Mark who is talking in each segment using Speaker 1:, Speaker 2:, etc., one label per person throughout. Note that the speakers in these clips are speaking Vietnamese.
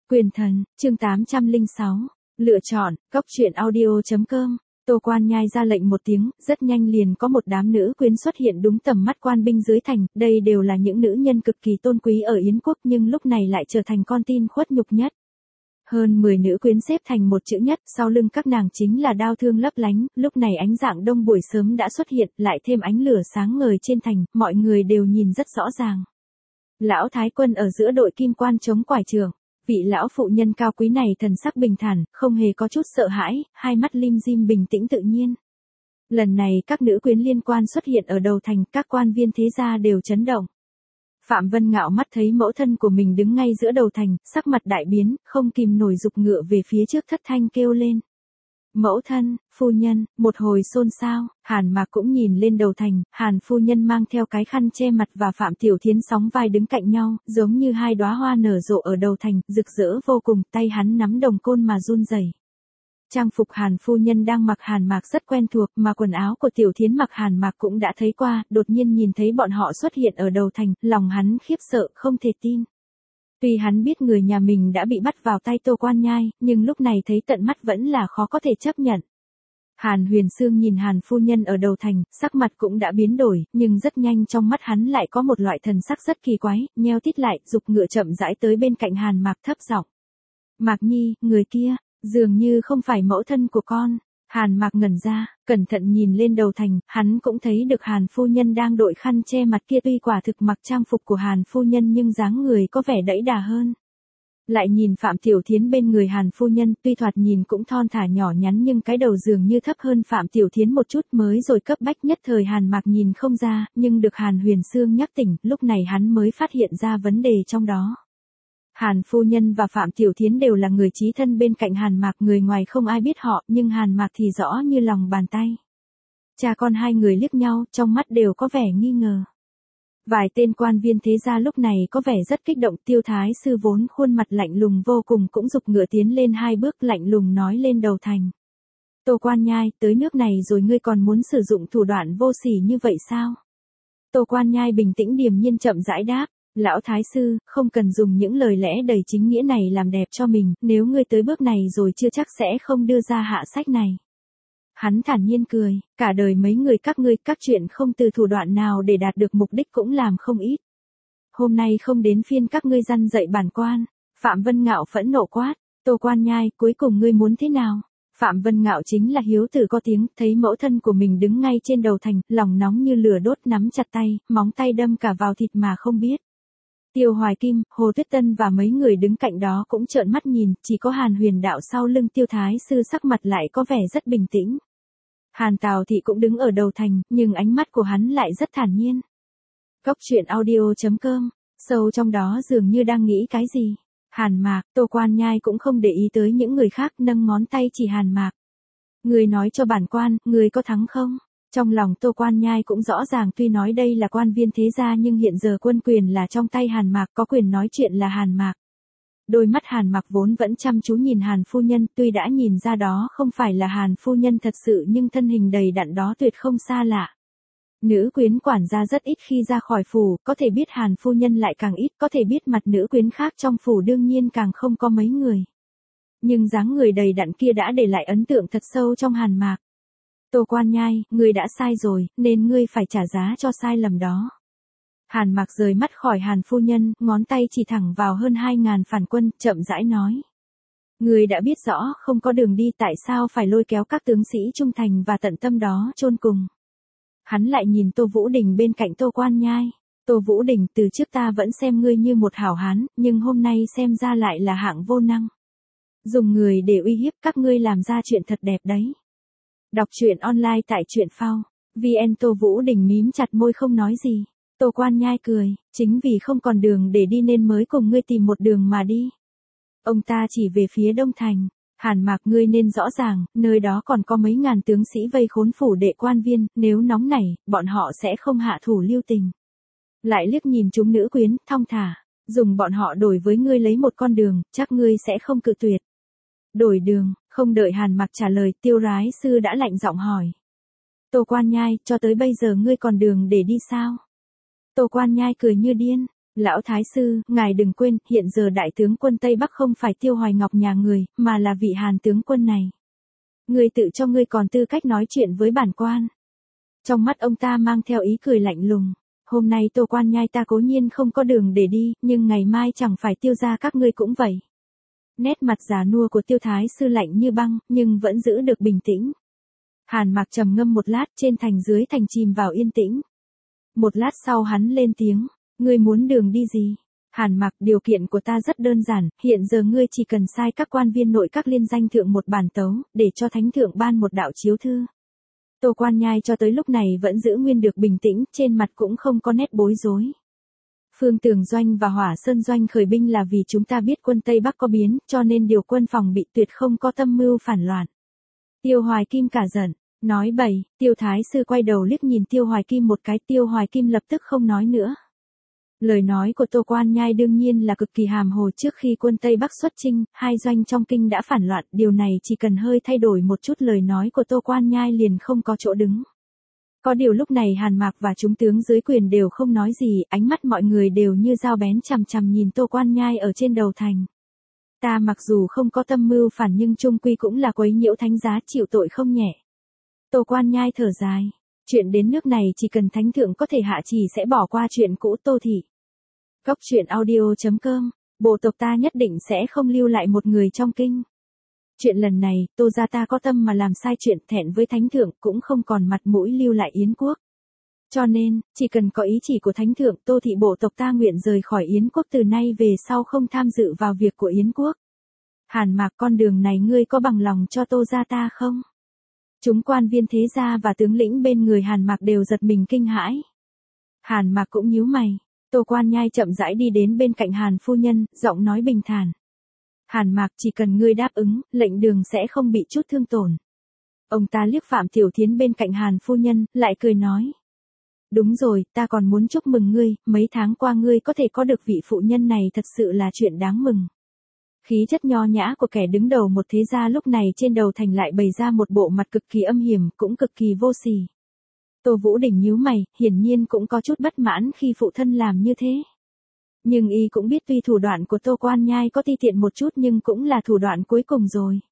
Speaker 1: Quyền thần, chương 806. Lựa chọn, Cốc truyện audio.com. Tô Quan Nhai ra lệnh một tiếng, rất nhanh liền có một đám nữ quyến xuất hiện đúng tầm mắt quan binh dưới thành, đây đều là những nữ nhân cực kỳ tôn quý ở Yến quốc nhưng lúc này lại trở thành con tin khuất nhục nhất. Hơn 10 nữ quyến xếp thành một chữ nhất, sau lưng các nàng chính là đao thương lấp lánh, lúc này ánh dạng đông buổi sớm đã xuất hiện, lại thêm ánh lửa sáng ngời trên thành, mọi người đều nhìn rất rõ ràng. Lão Thái Quân ở giữa đội kim quan chống quải trường. Vị lão phụ nhân cao quý này thần sắc bình thản, không hề có chút sợ hãi, hai mắt lim dim bình tĩnh tự nhiên. Lần này các nữ quyến liên quan xuất hiện ở đầu thành, các quan viên thế gia đều chấn động. Phạm Vân Ngạo mắt thấy mẫu thân của mình đứng ngay giữa đầu thành, sắc mặt đại biến, không kìm nổi giục ngựa về phía trước thất thanh kêu lên. Mẫu thân, phu nhân, một hồi xôn xao, Hàn Mạc cũng nhìn lên đầu thành, Hàn phu nhân mang theo cái khăn che mặt và Phạm Tiểu Thiến sóng vai đứng cạnh nhau, giống như hai đóa hoa nở rộ ở đầu thành, rực rỡ vô cùng, tay hắn nắm đồng côn mà run rẩy. Trang phục Hàn phu nhân đang mặc Hàn Mạc rất quen thuộc, mà quần áo của Tiểu Thiến mặc Hàn Mạc cũng đã thấy qua, đột nhiên nhìn thấy bọn họ xuất hiện ở đầu thành, lòng hắn khiếp sợ, không thể tin. Tuy hắn biết người nhà mình đã bị bắt vào tay Tô Quan Nhai, nhưng lúc này thấy tận mắt vẫn là khó có thể chấp nhận. Hàn Huyền Sương nhìn Hàn phu nhân ở đầu thành, sắc mặt cũng đã biến đổi, nhưng rất nhanh trong mắt hắn lại có một loại thần sắc rất kỳ quái, nheo tít lại, giục ngựa chậm rãi tới bên cạnh Hàn Mạc thấp giọng. Mạc Nhi, người kia, dường như không phải mẫu thân của con. Hàn Mạc ngẩn ra, cẩn thận nhìn lên đầu thành, hắn cũng thấy được Hàn phu nhân đang đội khăn che mặt kia, tuy quả thực mặc trang phục của Hàn phu nhân nhưng dáng người có vẻ đẫy đà hơn. Lại nhìn Phạm Tiểu Thiến bên người Hàn phu nhân, tuy thoạt nhìn cũng thon thả nhỏ nhắn nhưng cái đầu dường như thấp hơn Phạm Tiểu Thiến một chút, mới rồi cấp bách nhất thời Hàn Mạc nhìn không ra, nhưng được Hàn Huyền Sương nhắc tỉnh, lúc này hắn mới phát hiện ra vấn đề trong đó. Hàn phu nhân và Phạm Tiểu Thiến đều là người chí thân bên cạnh Hàn Mạc, người ngoài không ai biết họ, nhưng Hàn Mạc thì rõ như lòng bàn tay. Cha con hai người liếc nhau, trong mắt đều có vẻ nghi ngờ. Vài tên quan viên thế gia lúc này có vẻ rất kích động, Tiêu Thái sư vốn khuôn mặt lạnh lùng vô cùng cũng giục ngựa tiến lên hai bước, lạnh lùng nói lên đầu thành. Tô Quan Nhai, tới nước này rồi ngươi còn muốn sử dụng thủ đoạn vô sỉ như vậy sao? Tô Quan Nhai bình tĩnh điềm nhiên chậm rãi đáp. Lão Thái sư, không cần dùng những lời lẽ đầy chính nghĩa này làm đẹp cho mình, nếu ngươi tới bước này rồi chưa chắc sẽ không đưa ra hạ sách này. Hắn thản nhiên cười, cả đời mấy người các ngươi, các chuyện không từ thủ đoạn nào để đạt được mục đích cũng làm không ít. Hôm nay không đến phiên các ngươi răn dạy bản quan. Phạm Vân Ngạo phẫn nộ quát. Tô Quan Nhai, cuối cùng ngươi muốn thế nào? Phạm Vân Ngạo chính là hiếu tử có tiếng, thấy mẫu thân của mình đứng ngay trên đầu thành, lòng nóng như lửa đốt, nắm chặt tay, móng tay đâm cả vào thịt mà không biết. Tiêu Hoài Kim, Hồ Tuyết Tân và mấy người đứng cạnh đó cũng trợn mắt nhìn, chỉ có Hàn Huyền Đạo sau lưng Tiêu Thái sư sắc mặt lại có vẻ rất bình tĩnh. Hàn Tào Thị cũng đứng ở đầu thành, nhưng ánh mắt của hắn lại rất thản nhiên. Cốc truyện audio.com, sâu trong đó dường như đang nghĩ cái gì. Hàn Mạc, Tô Quan Nhai cũng không để ý tới những người khác, nâng ngón tay chỉ Hàn Mạc. Người nói cho bản quan, người có thắng không? Trong lòng Tô Quan Nhai cũng rõ ràng, tuy nói đây là quan viên thế gia nhưng hiện giờ quân quyền là trong tay Hàn Mạc, có quyền nói chuyện là Hàn Mạc. Đôi mắt Hàn Mạc vốn vẫn chăm chú nhìn Hàn phu nhân, tuy đã nhìn ra đó không phải là Hàn phu nhân thật sự nhưng thân hình đầy đặn đó tuyệt không xa lạ. Nữ quyến quản gia rất ít khi ra khỏi phủ, có thể biết Hàn phu nhân lại càng ít, có thể biết mặt nữ quyến khác trong phủ đương nhiên càng không có mấy người. Nhưng dáng người đầy đặn kia đã để lại ấn tượng thật sâu trong Hàn Mạc. Tô Quan Nhai, ngươi đã sai rồi, nên ngươi phải trả giá cho sai lầm đó. Hàn Mạc rời mắt khỏi Hàn phu nhân, ngón tay chỉ thẳng vào hơn 2.000 phản quân, chậm rãi nói. Ngươi đã biết rõ không có đường đi, tại sao phải lôi kéo các tướng sĩ trung thành và tận tâm đó chôn cùng. Hắn lại nhìn Tô Vũ Đình bên cạnh Tô Quan Nhai. Tô Vũ Đình, từ trước ta vẫn xem ngươi như một hảo hán, nhưng hôm nay xem ra lại là hạng vô năng. Dùng người để uy hiếp các ngươi làm ra chuyện thật đẹp đấy. Đọc truyện online tại truyện phao. VN. Tô Vũ Đình mím chặt môi không nói gì. Tô Quan Nhai cười, chính vì không còn đường để đi nên mới cùng ngươi tìm một đường mà đi. Ông ta chỉ về phía đông thành. Hàn Mạc, ngươi nên rõ ràng, nơi đó còn có mấy ngàn tướng sĩ vây khốn phủ đệ quan viên, nếu nóng nảy, bọn họ sẽ không hạ thủ lưu tình. Lại liếc nhìn chúng nữ quyến, thong thả, dùng bọn họ đổi với ngươi lấy một con đường, chắc ngươi sẽ không cự tuyệt. Đổi đường, không đợi Hàn Mạc trả lời, Tiêu Rái sư đã lạnh giọng hỏi. Tô Quan Nhai, cho tới bây giờ ngươi còn đường để đi sao? Tô Quan Nhai cười như điên, Lão Thái Sư, ngài đừng quên, hiện giờ đại tướng quân Tây Bắc không phải Tiêu Hoài Ngọc nhà người, mà là vị Hàn tướng quân này. Ngươi tự cho ngươi còn tư cách nói chuyện với bản quan. Trong mắt ông ta mang theo ý cười lạnh lùng. Hôm nay Tô Quan Nhai ta cố nhiên không có đường để đi, nhưng ngày mai chẳng phải Tiêu gia các ngươi cũng vậy. Nét mặt già nua của Tiêu Thái Sư lạnh như băng, nhưng vẫn giữ được bình tĩnh. Hàn Mạc trầm ngâm một lát, trên thành dưới thành chìm vào yên tĩnh. Một lát sau hắn lên tiếng, ngươi muốn đường đi gì? Hàn Mạc, điều kiện của ta rất đơn giản, hiện giờ ngươi chỉ cần sai các quan viên nội các liên danh thượng một bản tấu, để cho thánh thượng ban một đạo chiếu thư. Tô Quan Nhai cho tới lúc này vẫn giữ nguyên được bình tĩnh, trên mặt cũng không có nét bối rối. Phương Tường Doanh và Hỏa Sơn Doanh khởi binh là vì chúng ta biết quân Tây Bắc có biến, cho nên điều quân phòng bị tuyệt không có tâm mưu phản loạn. Tiêu Hoài Kim cả giận, nói bậy. Tiêu Thái Sư quay đầu liếc nhìn Tiêu Hoài Kim một cái, Tiêu Hoài Kim lập tức không nói nữa. Lời nói của Tô Quan Nhai đương nhiên là cực kỳ hàm hồ. Trước khi quân Tây Bắc xuất chinh, hai doanh trong kinh đã phản loạn, điều này chỉ cần hơi thay đổi một chút lời nói của Tô Quan Nhai liền không có chỗ đứng. Có điều lúc này Hàn Mạc và chúng tướng dưới quyền đều không nói gì, ánh mắt mọi người đều như dao bén chằm chằm nhìn Tô Quan Nhai ở trên đầu thành. Ta mặc dù không có tâm mưu phản nhưng chung quy cũng là quấy nhiễu thánh giá, chịu tội không nhẹ. Tô Quan Nhai thở dài, chuyện đến nước này chỉ cần thánh thượng có thể hạ chỉ sẽ bỏ qua chuyện cũ Tô thị. Cốc truyện audio.com, bộ tộc ta nhất định sẽ không lưu lại một người trong kinh. Chuyện lần này, Tô gia ta có tâm mà làm sai chuyện, thẹn với thánh thượng, cũng không còn mặt mũi lưu lại Yến quốc. Cho nên, chỉ cần có ý chỉ của thánh thượng, Tô thị bộ tộc ta nguyện rời khỏi Yến quốc, từ nay về sau không tham dự vào việc của Yến quốc. Hàn Mạc, con đường này ngươi có bằng lòng cho Tô gia ta không? Chúng quan viên thế gia và tướng lĩnh bên người Hàn Mạc đều giật mình kinh hãi. Hàn Mạc cũng nhíu mày. Tô Quan Nhai chậm rãi đi đến bên cạnh Hàn phu nhân, giọng nói bình thản. Hàn Mạc, chỉ cần ngươi đáp ứng, lệnh đường sẽ không bị chút thương tổn. Ông ta liếc Phạm Tiểu Thiến bên cạnh Hàn phu nhân, lại cười nói. Đúng rồi, ta còn muốn chúc mừng ngươi, mấy tháng qua ngươi có thể có được vị phụ nhân này thật sự là chuyện đáng mừng. Khí chất nho nhã của kẻ đứng đầu một thế gia lúc này trên đầu thành lại bày ra một bộ mặt cực kỳ âm hiểm, cũng cực kỳ vô sỉ. Tô Vũ Đình nhíu mày, hiển nhiên cũng có chút bất mãn khi phụ thân làm như thế. Nhưng y cũng biết tuy thủ đoạn của Tô Quan Nhai có ti tiện một chút nhưng cũng là thủ đoạn cuối cùng rồi.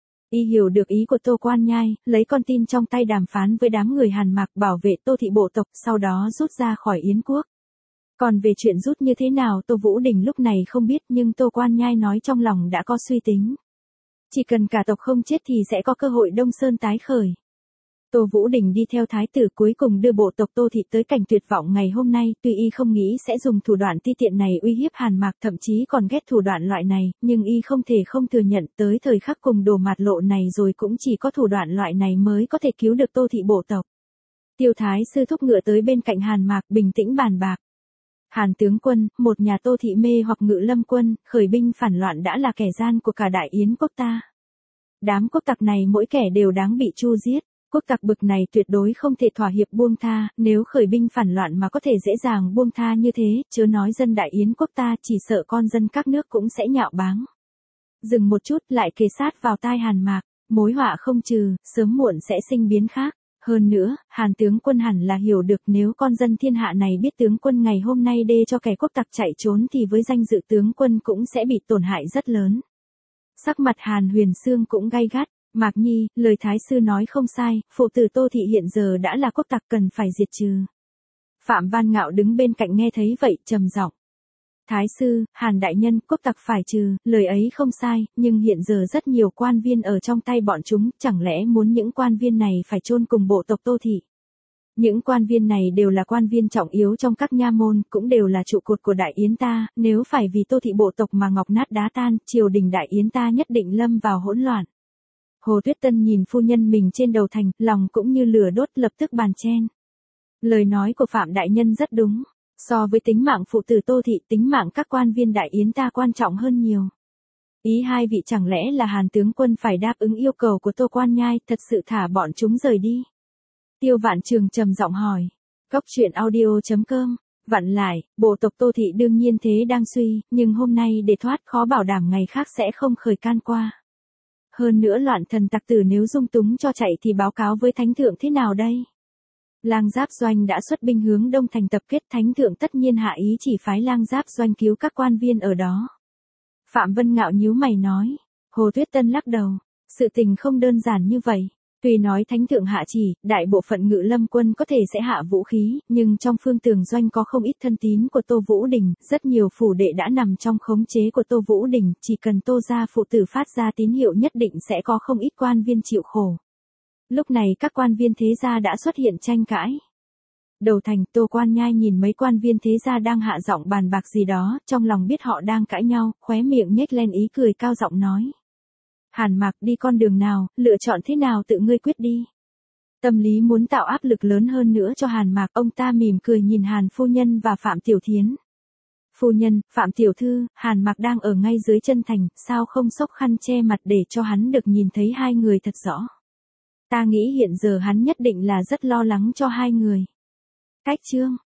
Speaker 1: Y hiểu được ý của Tô Quan Nhai, lấy con tin trong tay đàm phán với đám người Hàn Mạc bảo vệ Tô thị bộ tộc, sau đó rút ra khỏi Yến quốc. Còn về chuyện rút như thế nào Tô Vũ Đình lúc này không biết, nhưng Tô Quan Nhai nói trong lòng đã có suy tính. Chỉ cần cả tộc không chết thì sẽ có cơ hội Đông Sơn tái khởi. Tô Vũ Đình đi theo thái tử cuối cùng đưa bộ tộc Tô thị tới cảnh tuyệt vọng ngày hôm nay, tuy y không nghĩ sẽ dùng thủ đoạn ti tiện này uy hiếp Hàn Mạc, thậm chí còn ghét thủ đoạn loại này, nhưng y không thể không thừa nhận tới thời khắc cùng đổ mạt lộ này rồi cũng chỉ có thủ đoạn loại này mới có thể cứu được Tô thị bộ tộc. Tiêu Thái Sư thúc ngựa tới bên cạnh Hàn Mạc bình tĩnh bàn bạc. Hàn tướng quân, một nhà Tô thị mê hoặc Ngự Lâm quân, khởi binh phản loạn đã là kẻ gian của cả Đại Yến quốc ta. Đám quốc tặc này mỗi kẻ đều đáng bị tru giết. Quốc tặc bực này tuyệt đối không thể thỏa hiệp buông tha, nếu khởi binh phản loạn mà có thể dễ dàng buông tha như thế, chớ nói dân Đại Yến quốc ta, chỉ sợ con dân các nước cũng sẽ nhạo báng. Dừng một chút, lại kề sát vào tai Hàn Mạc, mối họa không trừ, sớm muộn sẽ sinh biến khác. Hơn nữa, Hàn tướng quân hẳn là hiểu được nếu con dân thiên hạ này biết tướng quân ngày hôm nay đê cho kẻ quốc tặc chạy trốn thì với danh dự tướng quân cũng sẽ bị tổn hại rất lớn. Sắc mặt Hàn Huyền Sương cũng gay gắt. Mạc Nhi, lời Thái Sư nói không sai, phụ tử Tô thị hiện giờ đã là quốc tặc cần phải diệt trừ. Phạm Văn Ngạo đứng bên cạnh nghe thấy vậy, trầm giọng. Thái Sư, Hàn đại nhân, quốc tặc phải trừ, lời ấy không sai, nhưng hiện giờ rất nhiều quan viên ở trong tay bọn chúng, chẳng lẽ muốn những quan viên này phải chôn cùng bộ tộc Tô thị. Những quan viên này đều là quan viên trọng yếu trong các nha môn, cũng đều là trụ cột của Đại Yến ta, nếu phải vì Tô thị bộ tộc mà ngọc nát đá tan, triều đình Đại Yến ta nhất định lâm vào hỗn loạn. Hồ Tuyết Tân nhìn phu nhân mình trên đầu thành, lòng cũng như lửa đốt, lập tức bàn chen. Lời nói của Phạm đại nhân rất đúng, so với tính mạng phụ tử Tô thị, tính mạng các quan viên Đại Yến ta quan trọng hơn nhiều. Ý hai vị chẳng lẽ là Hàn tướng quân phải đáp ứng yêu cầu của Tô Quan Nhai, thật sự thả bọn chúng rời đi. Tiêu Vạn Trường trầm giọng hỏi. Cốc truyện audio.com, vặn lại, bộ tộc Tô thị đương nhiên thế đang suy, nhưng hôm nay để thoát khó bảo đảm ngày khác sẽ không khởi can qua. Hơn nữa loạn thần tặc tử nếu dung túng cho chạy thì báo cáo với thánh thượng thế nào đây? Lang Giáp Doanh đã xuất binh hướng đông thành tập kết, thánh thượng tất nhiên hạ ý chỉ phái Lang Giáp Doanh cứu các quan viên ở đó. Phạm Vân Ngạo nhíu mày nói. Hồ Tuyết Tân lắc đầu. Sự tình không đơn giản như vậy. Tuy nói thánh thượng hạ chỉ, đại bộ phận ngự lâm quân có thể sẽ hạ vũ khí, nhưng trong Phương Tường Doanh có không ít thân tín của Tô Vũ Đình, rất nhiều phủ đệ đã nằm trong khống chế của Tô Vũ Đình, chỉ cần Tô gia phụ tử phát ra tín hiệu nhất định sẽ có không ít quan viên chịu khổ. Lúc này các quan viên thế gia đã xuất hiện tranh cãi. Đầu thành, Tô Quan Nhai nhìn mấy quan viên thế gia đang hạ giọng bàn bạc gì đó, trong lòng biết họ đang cãi nhau, khóe miệng nhếch lên ý cười cao giọng nói. Hàn Mạc, đi con đường nào, lựa chọn thế nào tự ngươi quyết đi. Tâm lý muốn tạo áp lực lớn hơn nữa cho Hàn Mạc, ông ta mỉm cười nhìn Hàn phu nhân và Phạm Tiểu Thiến. Phu nhân, Phạm Tiểu Thư, Hàn Mạc đang ở ngay dưới chân thành, sao không xốc khăn che mặt để cho hắn được nhìn thấy hai người thật rõ. Ta nghĩ hiện giờ hắn nhất định là rất lo lắng cho hai người. Cách chương